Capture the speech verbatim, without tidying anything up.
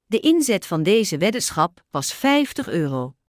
De inzet van deze weddenschap was vijftig euro.